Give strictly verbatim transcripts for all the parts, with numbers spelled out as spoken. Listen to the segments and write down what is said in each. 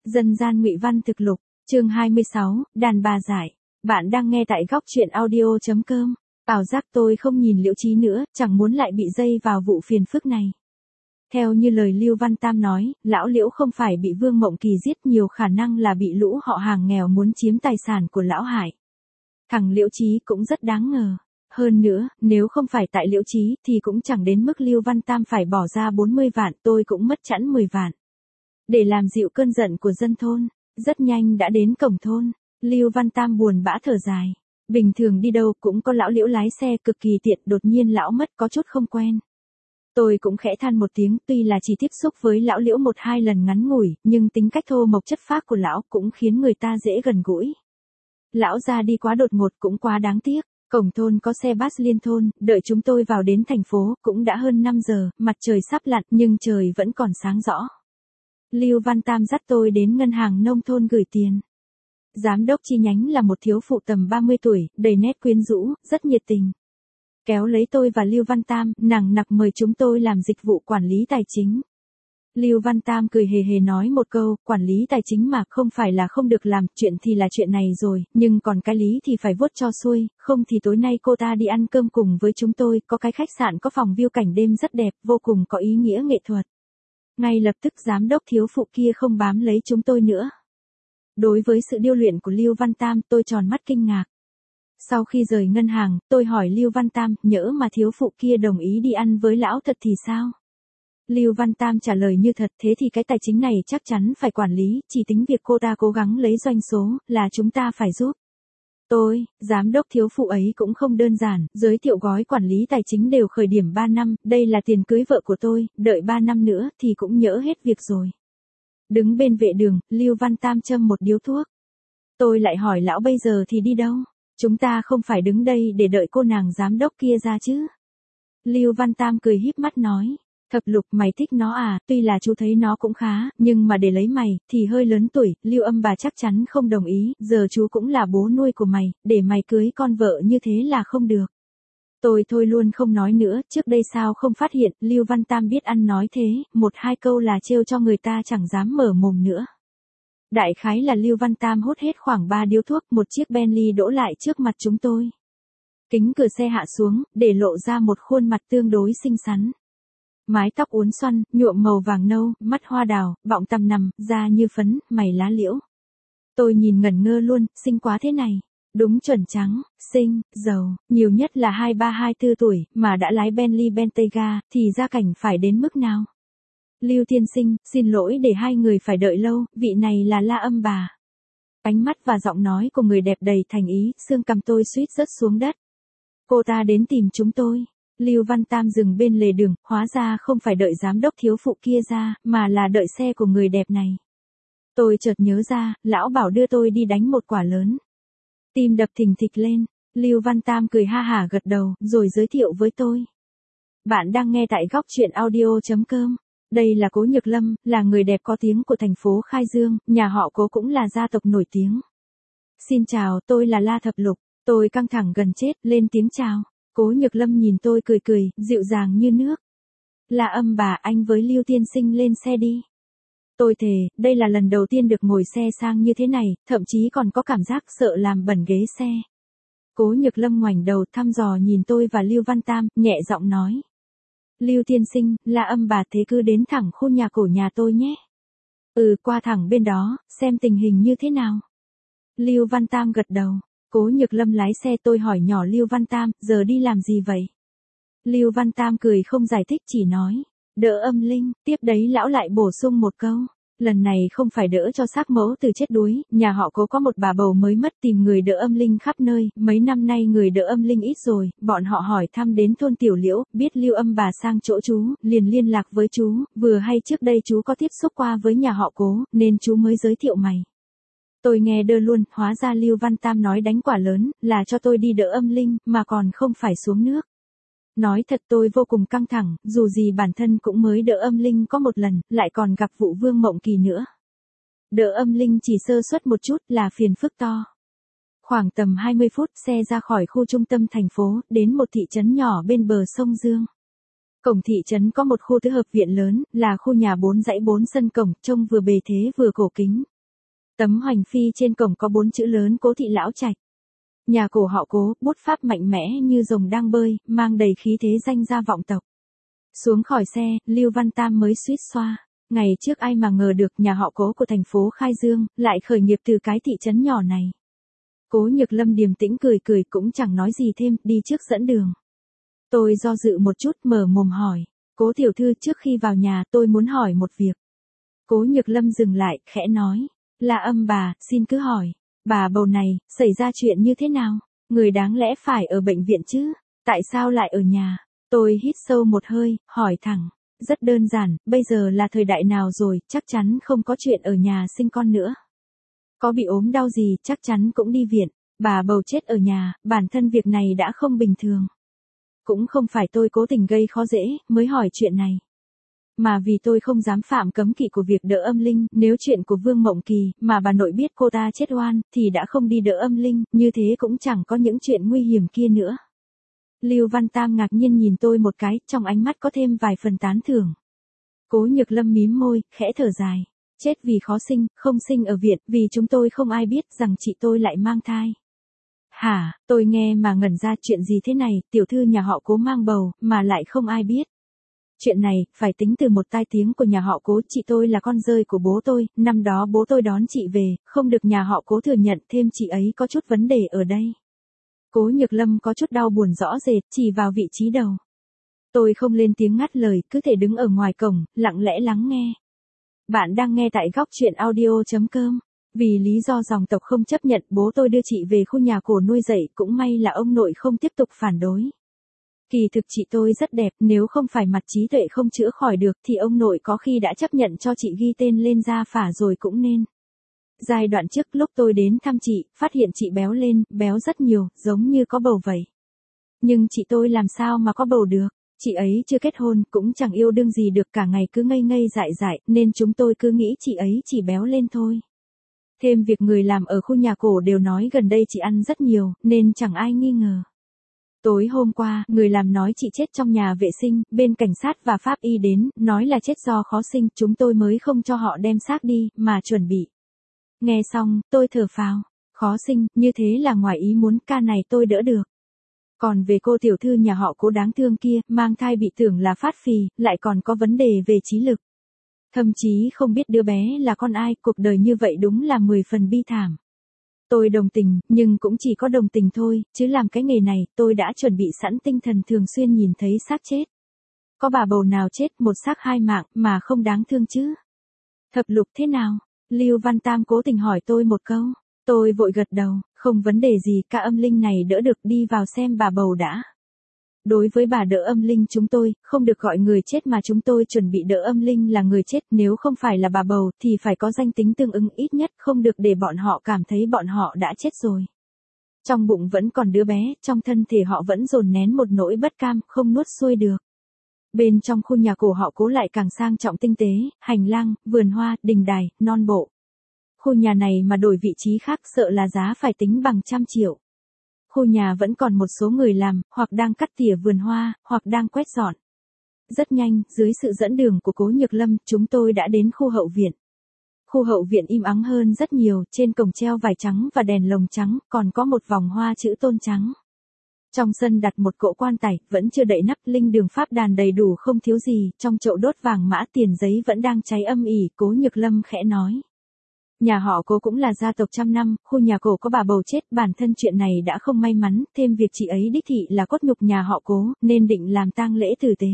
Dân gian ngụy văn thực lục, chương hai mươi sáu, đàn bà giải. Bạn đang nghe tại góc truyện audio chấm com. Ảo giác tôi không nhìn Liễu Chí nữa, chẳng muốn lại bị dây vào vụ phiền phức này. Theo như lời Lưu Văn Tam nói, lão Liễu không phải bị Vương Mộng Kỳ giết, nhiều khả năng là bị lũ họ hàng nghèo muốn chiếm tài sản của lão hại. Thằng Liễu Chí cũng rất đáng ngờ. Hơn nữa, nếu không phải tại Liễu Chí thì cũng chẳng đến mức Lưu Văn Tam phải bỏ ra bốn mươi vạn, tôi cũng mất chẵn mười vạn. Để làm dịu cơn giận của dân thôn, rất nhanh đã đến cổng thôn, Lưu Văn Tam buồn bã thở dài. Bình thường đi đâu cũng có lão Liễu lái xe cực kỳ tiện, đột nhiên lão mất có chút không quen. Tôi cũng khẽ than một tiếng, tuy là chỉ tiếp xúc với lão Liễu một hai lần ngắn ngủi, nhưng tính cách thô mộc chất phác của lão cũng khiến người ta dễ gần gũi. Lão ra đi quá đột ngột cũng quá đáng tiếc. Cổng thôn có xe bus liên thôn, đợi chúng tôi vào đến thành phố, cũng đã hơn năm giờ, mặt trời sắp lặn nhưng trời vẫn còn sáng rõ. Lưu Văn Tam dắt tôi đến ngân hàng nông thôn gửi tiền. Giám đốc chi nhánh là một thiếu phụ tầm ba mươi tuổi, đầy nét quyến rũ, rất nhiệt tình. Kéo lấy tôi và Lưu Văn Tam, nằng nặc mời chúng tôi làm dịch vụ quản lý tài chính. Lưu Văn Tam cười hề hề nói một câu, quản lý tài chính mà, không phải là không được làm, chuyện thì là chuyện này rồi, nhưng còn cái lý thì phải vuốt cho xuôi, không thì tối nay cô ta đi ăn cơm cùng với chúng tôi, có cái khách sạn có phòng view cảnh đêm rất đẹp, vô cùng có ý nghĩa nghệ thuật. Ngay lập tức giám đốc thiếu phụ kia không bám lấy chúng tôi nữa. Đối với sự điêu luyện của Lưu Văn Tam, tôi tròn mắt kinh ngạc. Sau khi rời ngân hàng, tôi hỏi Lưu Văn Tam, nhỡ mà thiếu phụ kia đồng ý đi ăn với lão thật thì sao? Lưu Văn Tam trả lời như thật, thế thì cái tài chính này chắc chắn phải quản lý, chỉ tính việc cô ta cố gắng lấy doanh số, là chúng ta phải giúp. Tôi, giám đốc thiếu phụ ấy cũng không đơn giản, giới thiệu gói quản lý tài chính đều khởi điểm ba năm, đây là tiền cưới vợ của tôi, đợi ba năm nữa thì cũng nhỡ hết việc rồi. Đứng bên vệ đường, Lưu Văn Tam châm một điếu thuốc. Tôi lại hỏi lão bây giờ thì đi đâu? Chúng ta không phải đứng đây để đợi cô nàng giám đốc kia ra chứ? Lưu Văn Tam cười híp mắt nói. Thập Lục, mày thích nó à, tuy là chú thấy nó cũng khá, nhưng mà để lấy mày, thì hơi lớn tuổi, Lưu Âm bà chắc chắn không đồng ý, giờ chú cũng là bố nuôi của mày, để mày cưới con vợ như thế là không được. Tôi thôi luôn không nói nữa, trước đây sao không phát hiện, Lưu Văn Tam biết ăn nói thế, một hai câu là trêu cho người ta chẳng dám mở mồm nữa. Đại khái là Lưu Văn Tam hút hết khoảng ba điếu thuốc, một chiếc Bentley đỗ lại trước mặt chúng tôi. Kính cửa xe hạ xuống, để lộ ra một khuôn mặt tương đối xinh xắn. Mái tóc uốn xoăn, nhuộm màu vàng nâu, mắt hoa đào, bọng tằm nằm, da như phấn, mày lá liễu. Tôi nhìn ngẩn ngơ luôn, xinh quá thế này. Đúng chuẩn trắng, xinh, giàu, nhiều nhất là hai ba hai tư tuổi, mà đã lái Bentley Bentayga, thì gia cảnh phải đến mức nào? Lưu tiên sinh, xin lỗi để hai người phải đợi lâu, vị này là La Âm bà. Ánh mắt và giọng nói của người đẹp đầy thành ý, xương cằm tôi suýt rớt xuống đất. Cô ta đến tìm chúng tôi. Lưu Văn Tam dừng bên lề đường, hóa ra không phải đợi giám đốc thiếu phụ kia ra, mà là đợi xe của người đẹp này. Tôi chợt nhớ ra, lão bảo đưa tôi đi đánh một quả lớn. Tim đập thình thịch lên, Lưu Văn Tam cười ha hả gật đầu, rồi giới thiệu với tôi. Bạn đang nghe tại góc truyện audio chấm com. Đây là Cố Nhược Lâm, là người đẹp có tiếng của thành phố Khai Dương, nhà họ Cố cũng là gia tộc nổi tiếng. Xin chào, tôi là La Thập Lục, tôi căng thẳng gần chết, lên tiếng chào. Cố Nhược Lâm nhìn tôi cười cười, dịu dàng như nước. La Âm bà, anh với Lưu tiên sinh lên xe đi. Tôi thề, đây là lần đầu tiên được ngồi xe sang như thế này, thậm chí còn có cảm giác sợ làm bẩn ghế xe. Cố Nhược Lâm ngoảnh đầu thăm dò nhìn tôi và Lưu Văn Tam, nhẹ giọng nói. Lưu tiên sinh, La Âm bà, thế cứ đến thẳng khu nhà cổ nhà tôi nhé. Ừ, qua thẳng bên đó, xem tình hình như thế nào. Lưu Văn Tam gật đầu. Cố Nhược Lâm lái xe, tôi hỏi nhỏ Lưu Văn Tam, giờ đi làm gì vậy? Lưu Văn Tam cười không giải thích, chỉ nói, đỡ âm linh, tiếp đấy lão lại bổ sung một câu. Lần này không phải đỡ cho xác mẫu từ chết đuối, nhà họ Cố có một bà bầu mới mất, tìm người đỡ âm linh khắp nơi, mấy năm nay người đỡ âm linh ít rồi, bọn họ hỏi thăm đến thôn Tiểu Liễu, biết Lưu Âm bà sang chỗ chú, liền liên lạc với chú, vừa hay trước đây chú có tiếp xúc qua với nhà họ Cố, nên chú mới giới thiệu mày. Tôi nghe đơ luôn, hóa ra Lưu Văn Tam nói đánh quả lớn, là cho tôi đi đỡ âm linh, mà còn không phải xuống nước. Nói thật tôi vô cùng căng thẳng, dù gì bản thân cũng mới đỡ âm linh có một lần, lại còn gặp vụ Vương Mộng Kỳ nữa. Đỡ âm linh chỉ sơ suất một chút là phiền phức to. Khoảng tầm hai mươi phút xe ra khỏi khu trung tâm thành phố, đến một thị trấn nhỏ bên bờ sông Dương. Cổng thị trấn có một khu tứ hợp viện lớn, là khu nhà bốn dãy bốn sân cổng, trông vừa bề thế vừa cổ kính. Tấm hoành phi trên cổng có bốn chữ lớn Cố thị lão trạch. Nhà cổ họ Cố, bút pháp mạnh mẽ như rồng đang bơi, mang đầy khí thế danh gia vọng tộc. Xuống khỏi xe, Lưu Văn Tam mới suýt xoa. Ngày trước ai mà ngờ được nhà họ Cố của thành phố Khai Dương, lại khởi nghiệp từ cái thị trấn nhỏ này. Cố Nhược Lâm điềm tĩnh cười cười cũng chẳng nói gì thêm, đi trước dẫn đường. Tôi do dự một chút mở mồm hỏi. Cố tiểu thư, trước khi vào nhà tôi muốn hỏi một việc. Cố Nhược Lâm dừng lại, khẽ nói. Là âm bà, xin cứ hỏi. Bà bầu này, xảy ra chuyện như thế nào? Người đáng lẽ phải ở bệnh viện chứ? Tại sao lại ở nhà? Tôi hít sâu một hơi, hỏi thẳng. Rất đơn giản, bây giờ là thời đại nào rồi, chắc chắn không có chuyện ở nhà sinh con nữa. Có bị ốm đau gì, chắc chắn cũng đi viện. Bà bầu chết ở nhà, bản thân việc này đã không bình thường. Cũng không phải tôi cố tình gây khó dễ, mới hỏi chuyện này. Mà vì tôi không dám phạm cấm kỵ của việc đỡ âm linh, nếu chuyện của Vương Mộng Kỳ, mà bà nội biết cô ta chết oan, thì đã không đi đỡ âm linh, như thế cũng chẳng có những chuyện nguy hiểm kia nữa. Lưu Văn Tam ngạc nhiên nhìn tôi một cái, trong ánh mắt có thêm vài phần tán thưởng. Cố Nhược Lâm mím môi, khẽ thở dài. Chết vì khó sinh, không sinh ở viện, vì chúng tôi không ai biết rằng chị tôi lại mang thai. Hả, tôi nghe mà ngẩn ra, chuyện gì thế này, tiểu thư nhà họ Cố mang bầu, mà lại không ai biết. Chuyện này, phải tính từ một tai tiếng của nhà họ Cố, chị tôi là con rơi của bố tôi, năm đó bố tôi đón chị về, không được nhà họ Cố thừa nhận, thêm chị ấy có chút vấn đề ở đây. Cố Nhược Lâm có chút đau buồn rõ rệt, chỉ vào vị trí đầu. Tôi không lên tiếng ngắt lời, cứ thể đứng ở ngoài cổng, lặng lẽ lắng nghe. Bạn đang nghe tại góc truyện audio.com. Vì lý do dòng tộc không chấp nhận, bố tôi đưa chị về khu nhà cổ nuôi dạy, cũng may là ông nội không tiếp tục phản đối. Kỳ thực chị tôi rất đẹp, nếu không phải mặt trí tuệ không chữa khỏi được thì ông nội có khi đã chấp nhận cho chị ghi tên lên gia phả rồi cũng nên. Giai đoạn trước lúc tôi đến thăm chị, phát hiện chị béo lên, béo rất nhiều, giống như có bầu vậy. Nhưng chị tôi làm sao mà có bầu được? Chị ấy chưa kết hôn, cũng chẳng yêu đương gì được, cả ngày cứ ngây ngây dại dại, nên chúng tôi cứ nghĩ chị ấy chỉ béo lên thôi. Thêm việc người làm ở khu nhà cổ đều nói gần đây chị ăn rất nhiều, nên chẳng ai nghi ngờ. Tối hôm qua, người làm nói chị chết trong nhà vệ sinh, bên cảnh sát và pháp y đến, nói là chết do khó sinh, chúng tôi mới không cho họ đem xác đi, mà chuẩn bị. Nghe xong, tôi thở phào. Khó sinh, như thế là ngoài ý muốn, ca này tôi đỡ được. Còn về cô tiểu thư nhà họ Cố đáng thương kia, mang thai bị tưởng là phát phì, lại còn có vấn đề về trí lực. Thậm chí không biết đứa bé là con ai, cuộc đời như vậy đúng là mười phần bi thảm. Tôi đồng tình, nhưng cũng chỉ có đồng tình thôi, chứ làm cái nghề này, tôi đã chuẩn bị sẵn tinh thần thường xuyên nhìn thấy xác chết. Có bà bầu nào chết một xác hai mạng mà không đáng thương chứ? Thập lục thế nào? Lưu Văn Tam cố tình hỏi tôi một câu. Tôi vội gật đầu, không vấn đề gì, ca âm linh này đỡ được, đi vào xem bà bầu đã. Đối với bà đỡ âm linh chúng tôi, không được gọi người chết mà chúng tôi chuẩn bị đỡ âm linh là người chết, nếu không phải là bà bầu thì phải có danh tính tương ứng, ít nhất không được để bọn họ cảm thấy bọn họ đã chết rồi. Trong bụng vẫn còn đứa bé, trong thân thể họ vẫn dồn nén một nỗi bất cam, không nuốt xuôi được. Bên trong khu nhà cổ họ Cố lại càng sang trọng tinh tế, hành lang, vườn hoa, đình đài, non bộ. Khu nhà này mà đổi vị trí khác sợ là giá phải tính bằng trăm triệu. Khu nhà vẫn còn một số người làm, hoặc đang cắt tỉa vườn hoa, hoặc đang quét dọn. Rất nhanh, dưới sự dẫn đường của Cố Nhược Lâm, chúng tôi đã đến khu hậu viện. Khu hậu viện im ắng hơn rất nhiều, trên cổng treo vải trắng và đèn lồng trắng, còn có một vòng hoa chữ tôn trắng. Trong sân đặt một cỗ quan tài, vẫn chưa đậy nắp, linh đường pháp đàn đầy đủ không thiếu gì, trong chậu đốt vàng mã tiền giấy vẫn đang cháy âm ỉ, Cố Nhược Lâm khẽ nói. Nhà họ Cố cũng là gia tộc trăm năm, khu nhà cổ có bà bầu chết, bản thân chuyện này đã không may mắn, thêm việc chị ấy đích thị là cốt nhục nhà họ Cố, nên định làm tang lễ tử tế.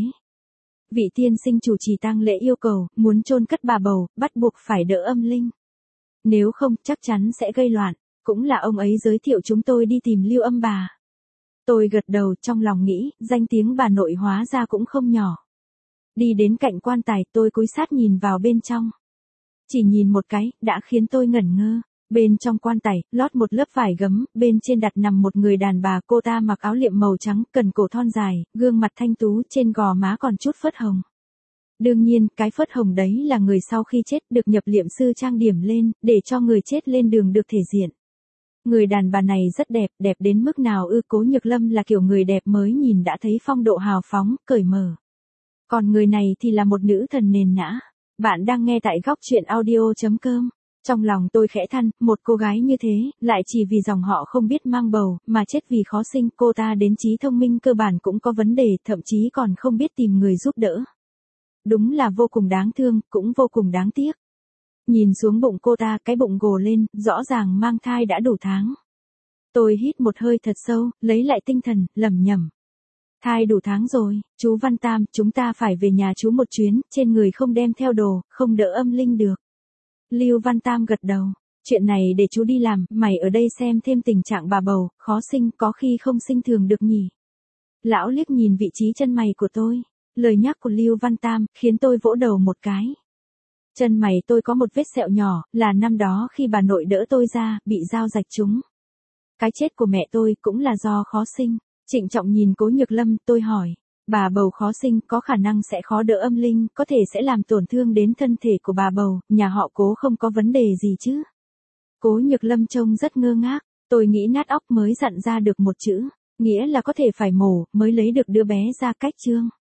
Vị tiên sinh chủ trì tang lễ yêu cầu, muốn chôn cất bà bầu, bắt buộc phải đỡ âm linh. Nếu không, chắc chắn sẽ gây loạn, cũng là ông ấy giới thiệu chúng tôi đi tìm Lưu âm bà. Tôi gật đầu, trong lòng nghĩ, danh tiếng bà nội hóa ra cũng không nhỏ. Đi đến cạnh quan tài, tôi cúi sát nhìn vào bên trong. Chỉ nhìn một cái, đã khiến tôi ngẩn ngơ. Bên trong quan tài, lót một lớp vải gấm, bên trên đặt nằm một người đàn bà, cô ta mặc áo liệm màu trắng, cần cổ thon dài, gương mặt thanh tú, trên gò má còn chút phớt hồng. Đương nhiên, cái phớt hồng đấy là người sau khi chết được nhập liệm sư trang điểm lên, để cho người chết lên đường được thể diện. Người đàn bà này rất đẹp, đẹp đến mức nào ư? Cố Nhược Lâm là kiểu người đẹp mới nhìn đã thấy phong độ hào phóng, cởi mở. Còn người này thì là một nữ thần nền nã. Bạn đang nghe tại góc truyện audio.com. Trong lòng tôi khẽ than, một cô gái như thế, lại chỉ vì dòng họ không biết mang bầu, mà chết vì khó sinh, cô ta đến trí thông minh cơ bản cũng có vấn đề, thậm chí còn không biết tìm người giúp đỡ. Đúng là vô cùng đáng thương, cũng vô cùng đáng tiếc. Nhìn xuống bụng cô ta, cái bụng gồ lên, rõ ràng mang thai đã đủ tháng. Tôi hít một hơi thật sâu, lấy lại tinh thần, lẩm nhẩm. Thai đủ tháng rồi, chú Văn Tam, chúng ta phải về nhà chú một chuyến, trên người không đem theo đồ, không đỡ âm linh được. Lưu Văn Tam gật đầu, chuyện này để chú đi làm, mày ở đây xem thêm tình trạng bà bầu, khó sinh, có khi không sinh thường được nhỉ. Lão liếc nhìn vị trí chân mày của tôi, lời nhắc của Lưu Văn Tam, khiến tôi vỗ đầu một cái. Chân mày tôi có một vết sẹo nhỏ, là năm đó khi bà nội đỡ tôi ra, bị dao rạch trúng. Cái chết của mẹ tôi cũng là do khó sinh. Trịnh trọng nhìn Cố Nhược Lâm, tôi hỏi, bà bầu khó sinh có khả năng sẽ khó đỡ âm linh, có thể sẽ làm tổn thương đến thân thể của bà bầu, nhà họ Cố không có vấn đề gì chứ? Cố Nhược Lâm trông rất ngơ ngác, tôi nghĩ nát óc mới dặn ra được một chữ, nghĩa là có thể phải mổ, mới lấy được đứa bé ra cách chương.